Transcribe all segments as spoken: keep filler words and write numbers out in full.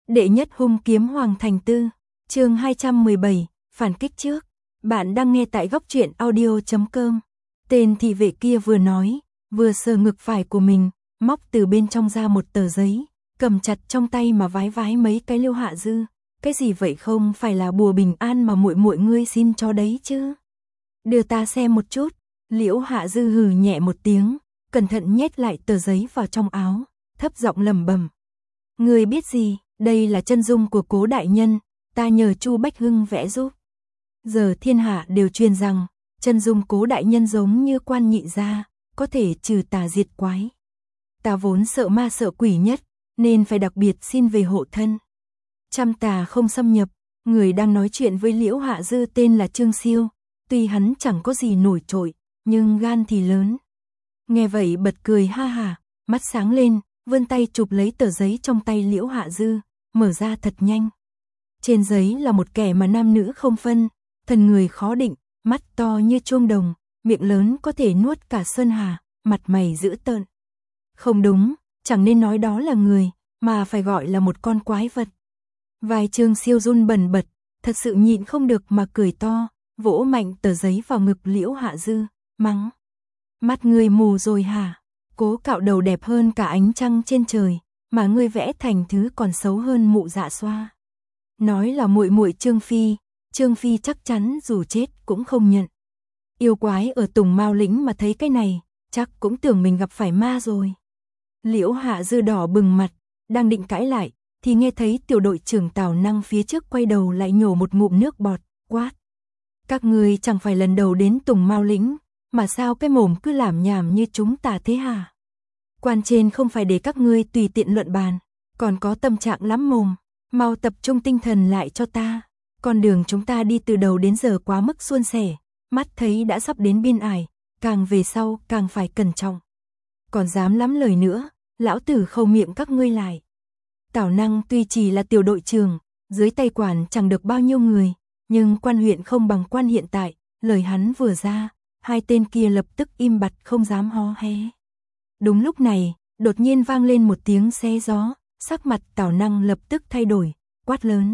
Đệ nhất hung kiếm Hoàng Thành Tư, chương hai trăm mười bảy, phản kích trước. Bạn đang nghe tại góc truyện audio chấm com. Tên thị vệ kia vừa nói, vừa sờ ngực phải của mình, móc từ bên trong ra một tờ giấy, cầm chặt trong tay mà vái vái mấy cái. Liễu Hạ Dư, cái gì vậy, không phải là bùa bình an mà muội muội ngươi xin cho đấy chứ? Đưa ta xem một chút. Liễu Hạ Dư hừ nhẹ một tiếng, cẩn thận nhét lại tờ giấy vào trong áo, thấp giọng lẩm bẩm. Ngươi biết gì? Đây là chân dung của Cố đại nhân, ta nhờ Chu Bách Hưng vẽ giúp. Giờ thiên hạ đều truyền rằng, chân dung Cố đại nhân giống như Quan Nhị gia, có thể trừ tà diệt quái. Ta vốn sợ ma sợ quỷ nhất, nên phải đặc biệt xin về hộ thân. Trăm tà không xâm nhập. Người đang nói chuyện với Liễu Hạ Dư tên là Trương Siêu, tuy hắn chẳng có gì nổi trội, nhưng gan thì lớn. Nghe vậy bật cười ha hả, mắt sáng lên, vươn tay chụp lấy tờ giấy trong tay Liễu Hạ Dư, mở ra thật nhanh. Trên giấy là một kẻ mà nam nữ không phân, thân người khó định, mắt to như chuông đồng, miệng lớn có thể nuốt cả sơn hà, mặt mày dữ tợn. Không đúng, chẳng nên nói đó là người, mà phải gọi là một con quái vật. Vai Trương Siêu run bần bật, thật sự nhịn không được mà cười to, vỗ mạnh tờ giấy vào ngực Liễu Hạ Dư, mắng. Mắt ngươi mù rồi hả? Cố cạo đầu đẹp hơn cả ánh trăng trên trời, mà ngươi vẽ thành thứ còn xấu hơn mụ dạ xoa. Nói là muội muội Trương Phi, Trương Phi chắc chắn dù chết cũng không nhận. Yêu quái ở Tùng Mao Lĩnh mà thấy cái này, chắc cũng tưởng mình gặp phải ma rồi. Liễu Hạ Dư đỏ bừng mặt, đang định cãi lại, thì nghe thấy tiểu đội trưởng Tào Năng phía trước quay đầu lại nhổ một ngụm nước bọt, quát. Các ngươi chẳng phải lần đầu đến Tùng Mao Lĩnh, mà sao cái mồm cứ làm nhảm như chúng ta thế hả? Quan trên không phải để các ngươi tùy tiện luận bàn, còn có tâm trạng lắm mồm, mau tập trung tinh thần lại cho ta. Con đường chúng ta đi từ đầu đến giờ quá mức suôn sẻ, mắt thấy đã sắp đến biên ải, càng về sau càng phải cẩn trọng. Còn dám lắm lời nữa, lão tử khâu miệng các ngươi lại. Tào Năng tuy chỉ là tiểu đội trưởng, dưới tay quản chẳng được bao nhiêu người, nhưng quan huyện không bằng quan hiện tại, lời hắn vừa ra, hai tên kia lập tức im bặt không dám hó hé. Đúng lúc này, đột nhiên vang lên một tiếng xé gió, sắc mặt Tào Năng lập tức thay đổi, quát lớn.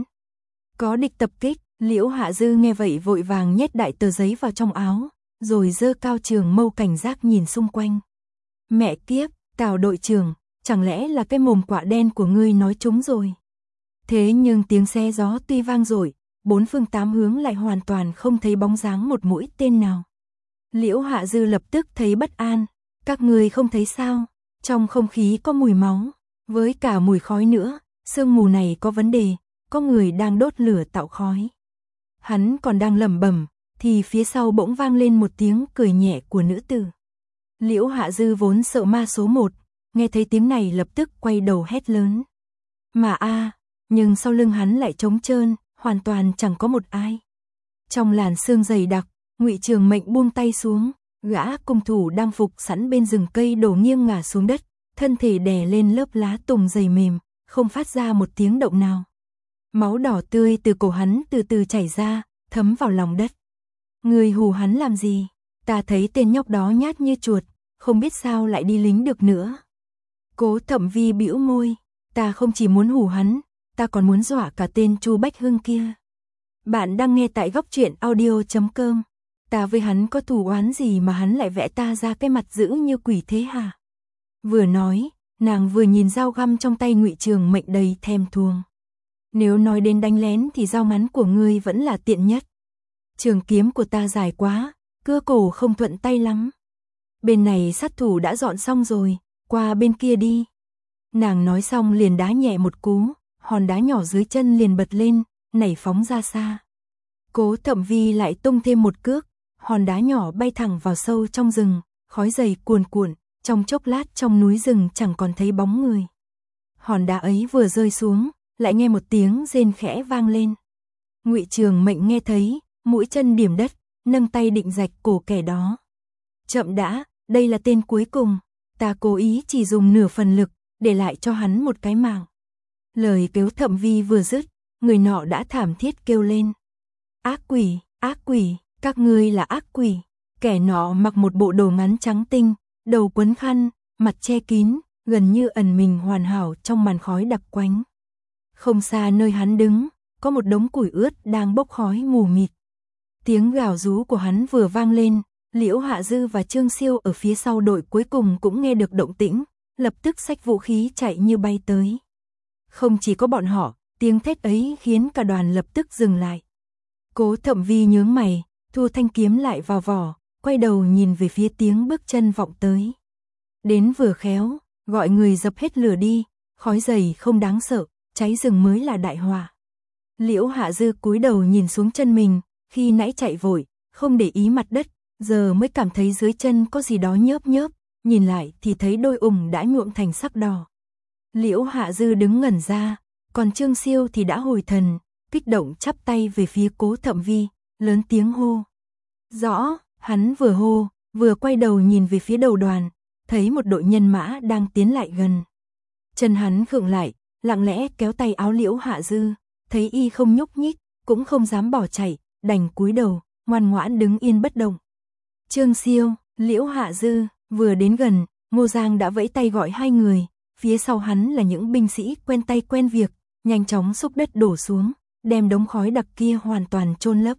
Có địch tập kích. Liễu Hạ Dư nghe vậy vội vàng nhét đại tờ giấy vào trong áo, rồi giơ cao trường mâu cảnh giác nhìn xung quanh. Mẹ kiếp, Tào đội trưởng, chẳng lẽ là cái mồm quạ đen của ngươi nói trúng rồi? Thế nhưng tiếng xé gió tuy vang dội, bốn phương tám hướng lại hoàn toàn không thấy bóng dáng một mũi tên nào. Liễu Hạ Dư lập tức thấy bất an. Các ngươi không thấy sao? Trong không khí có mùi máu, với cả mùi khói nữa, sương mù này có vấn đề, có người đang đốt lửa tạo khói. Hắn còn đang lẩm bẩm, thì phía sau bỗng vang lên một tiếng cười nhẹ của nữ tử. Liễu Hạ Dư vốn sợ ma số một, nghe thấy tiếng này lập tức quay đầu hét lớn. Mà a, nhưng sau lưng hắn lại trống trơn, hoàn toàn chẳng có một ai. Trong làn sương dày đặc, Ngụy Trường Mệnh buông tay xuống, gã cung thủ đang phục sẵn bên rừng cây đổ nghiêng ngả xuống đất, thân thể đè lên lớp lá tùng dày mềm, không phát ra một tiếng động nào. Máu đỏ tươi từ cổ hắn từ từ chảy ra, thấm vào lòng đất. Người hù hắn làm gì? Ta thấy tên nhóc đó nhát như chuột, không biết sao lại đi lính được nữa. Cố Thẩm Vi bĩu môi, ta không chỉ muốn hù hắn, ta còn muốn dọa cả tên Chu Bách Hưng kia. Bạn đang nghe tại góc truyện audio chấm com. Ta với hắn có thù oán gì mà hắn lại vẽ ta ra cái mặt dữ như quỷ thế hả? Vừa nói, nàng vừa nhìn dao găm trong tay Ngụy Trường Mệnh đầy thèm thuồng. Nếu nói đến đánh lén thì dao ngắn của ngươi vẫn là tiện nhất. Trường kiếm của ta dài quá, cưa cổ không thuận tay lắm. Bên này sát thủ đã dọn xong rồi, qua bên kia đi. Nàng nói xong liền đá nhẹ một cú, hòn đá nhỏ dưới chân liền bật lên, nảy phóng ra xa. Cố Thẩm Vi lại tung thêm một cước, hòn đá nhỏ bay thẳng vào sâu trong rừng, khói dày cuồn cuộn, trong chốc lát trong núi rừng chẳng còn thấy bóng người. Hòn đá ấy vừa rơi xuống, lại nghe một tiếng rên khẽ vang lên. Ngụy Trường Mệnh nghe thấy, mũi chân điểm đất, nâng tay định rạch cổ kẻ đó. Chậm đã, đây là tên cuối cùng, ta cố ý chỉ dùng nửa phần lực, để lại cho hắn một cái mạng. Lời Cố Thẩm Vi vừa dứt, người nọ đã thảm thiết kêu lên. Ác quỷ, ác quỷ, các ngươi là ác quỷ. Kẻ nọ mặc một bộ đồ ngắn trắng tinh, đầu quấn khăn, mặt che kín, gần như ẩn mình hoàn hảo trong màn khói đặc quánh. Không xa nơi hắn đứng, có một đống củi ướt đang bốc khói mù mịt. Tiếng gào rú của hắn vừa vang lên, Liễu Hạ Dư và Trương Siêu ở phía sau đội cuối cùng cũng nghe được động tĩnh, lập tức xách vũ khí chạy như bay tới. Không chỉ có bọn họ, tiếng thét ấy khiến cả đoàn lập tức dừng lại. Cố Thậm Vi nhướng mày, thu thanh kiếm lại vào vỏ, quay đầu nhìn về phía tiếng bước chân vọng tới. Đến vừa khéo, gọi người dập hết lửa đi, khói dày không đáng sợ, cháy rừng mới là đại họa. Liễu Hạ Dư cúi đầu nhìn xuống chân mình, khi nãy chạy vội, không để ý mặt đất, giờ mới cảm thấy dưới chân có gì đó nhớp nhớp, nhìn lại thì thấy đôi ủng đã nhuộm thành sắc đỏ. Liễu Hạ Dư đứng ngẩn ra, còn Trương Siêu thì đã hồi thần, kích động chắp tay về phía Cố Thậm Vi, lớn tiếng hô. Rõ, hắn vừa hô, vừa quay đầu nhìn về phía đầu đoàn, thấy một đội nhân mã đang tiến lại gần. Chân hắn khựng lại, lặng lẽ kéo tay áo Liễu Hạ Dư, thấy y không nhúc nhích, cũng không dám bỏ chạy, đành cúi đầu, ngoan ngoãn đứng yên bất động. Trương Siêu, Liễu Hạ Dư, vừa đến gần, Ngô Giang đã vẫy tay gọi hai người, phía sau hắn là những binh sĩ quen tay quen việc, nhanh chóng xúc đất đổ xuống, đem đống khói đặc kia hoàn toàn chôn lấp.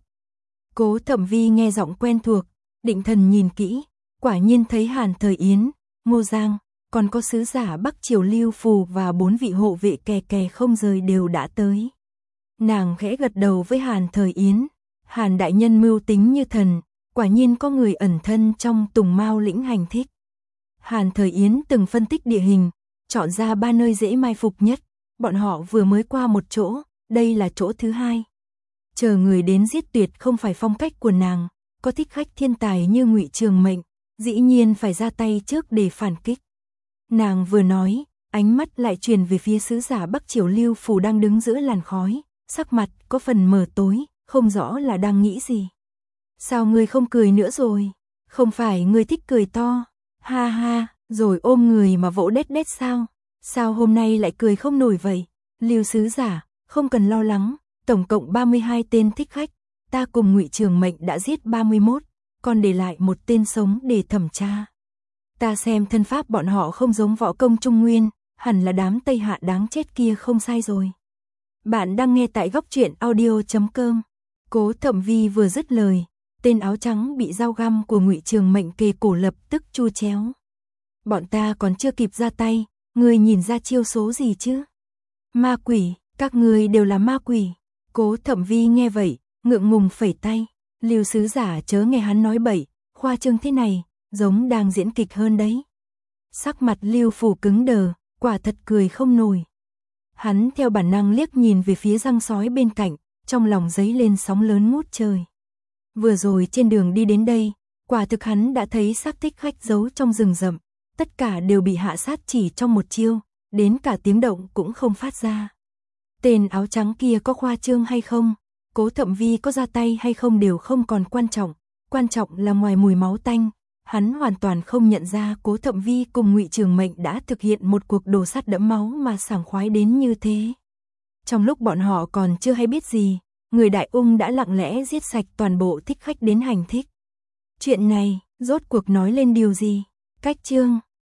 Cố Thậm Vi nghe giọng quen thuộc, định thần nhìn kỹ, quả nhiên thấy Hàn Thời Yến, Ngô Giang, còn có sứ giả Bắc Triều Lưu Phù và bốn vị hộ vệ kè kè không rời đều đã tới. Nàng khẽ gật đầu với Hàn Thời Yến, Hàn đại nhân mưu tính như thần, quả nhiên có người ẩn thân trong Tùng Mao lĩnh hành thích. Hàn Thời Yến từng phân tích địa hình, chọn ra ba nơi dễ mai phục nhất, bọn họ vừa mới qua một chỗ, đây là chỗ thứ hai. Chờ người đến giết tuyệt không phải phong cách của nàng, có thích khách thiên tài như Ngụy Trường Mệnh, dĩ nhiên phải ra tay trước để phản kích. Nàng vừa nói, ánh mắt lại truyền về phía sứ giả Bắc Triều Lưu Phù đang đứng giữa làn khói, sắc mặt có phần mờ tối, không rõ là đang nghĩ gì. Sao ngươi không cười nữa rồi? Không phải ngươi thích cười to, ha ha, rồi ôm người mà vỗ đét đét sao? Sao hôm nay lại cười không nổi vậy? Lưu sứ giả, không cần lo lắng, tổng cộng ba mươi hai tên thích khách, ta cùng Ngụy Trường Mệnh đã giết ba mươi mốt, còn để lại một tên sống để thẩm tra. Ta xem thân pháp bọn họ không giống võ công Trung Nguyên, hẳn là đám Tây Hạ đáng chết kia không sai rồi. Bạn đang nghe tại góc truyện audio chấm com. Cố Thậm Vi vừa dứt lời, tên áo trắng bị dao găm của Ngụy Trường Mệnh kề cổ lập tức chu chéo. Bọn ta còn chưa kịp ra tay, ngươi nhìn ra chiêu số gì chứ? Ma quỷ, các ngươi đều là ma quỷ. Cố Thậm Vi nghe vậy, ngượng ngùng phẩy tay. Lưu sứ giả chớ nghe hắn nói bậy, khoa trương thế này, giống đang diễn kịch hơn đấy. Sắc mặt Lưu Phù cứng đờ, quả thật cười không nổi. Hắn theo bản năng liếc nhìn về phía răng sói bên cạnh, trong lòng dấy lên sóng lớn ngút trời. Vừa rồi trên đường đi đến đây, quả thực hắn đã thấy xác thích khách giấu trong rừng rậm, tất cả đều bị hạ sát chỉ trong một chiêu, đến cả tiếng động cũng không phát ra. Tên áo trắng kia có khoa trương hay không, Cố Thậm Vi có ra tay hay không đều không còn quan trọng, quan trọng là ngoài mùi máu tanh, hắn hoàn toàn không nhận ra Cố Thậm Vi cùng Ngụy Trường Mệnh đã thực hiện một cuộc đồ sát đẫm máu mà sảng khoái đến như thế. Trong lúc bọn họ còn chưa hay biết gì, người Đại Ung đã lặng lẽ giết sạch toàn bộ thích khách đến hành thích. Chuyện này, rốt cuộc nói lên điều gì? Cách chương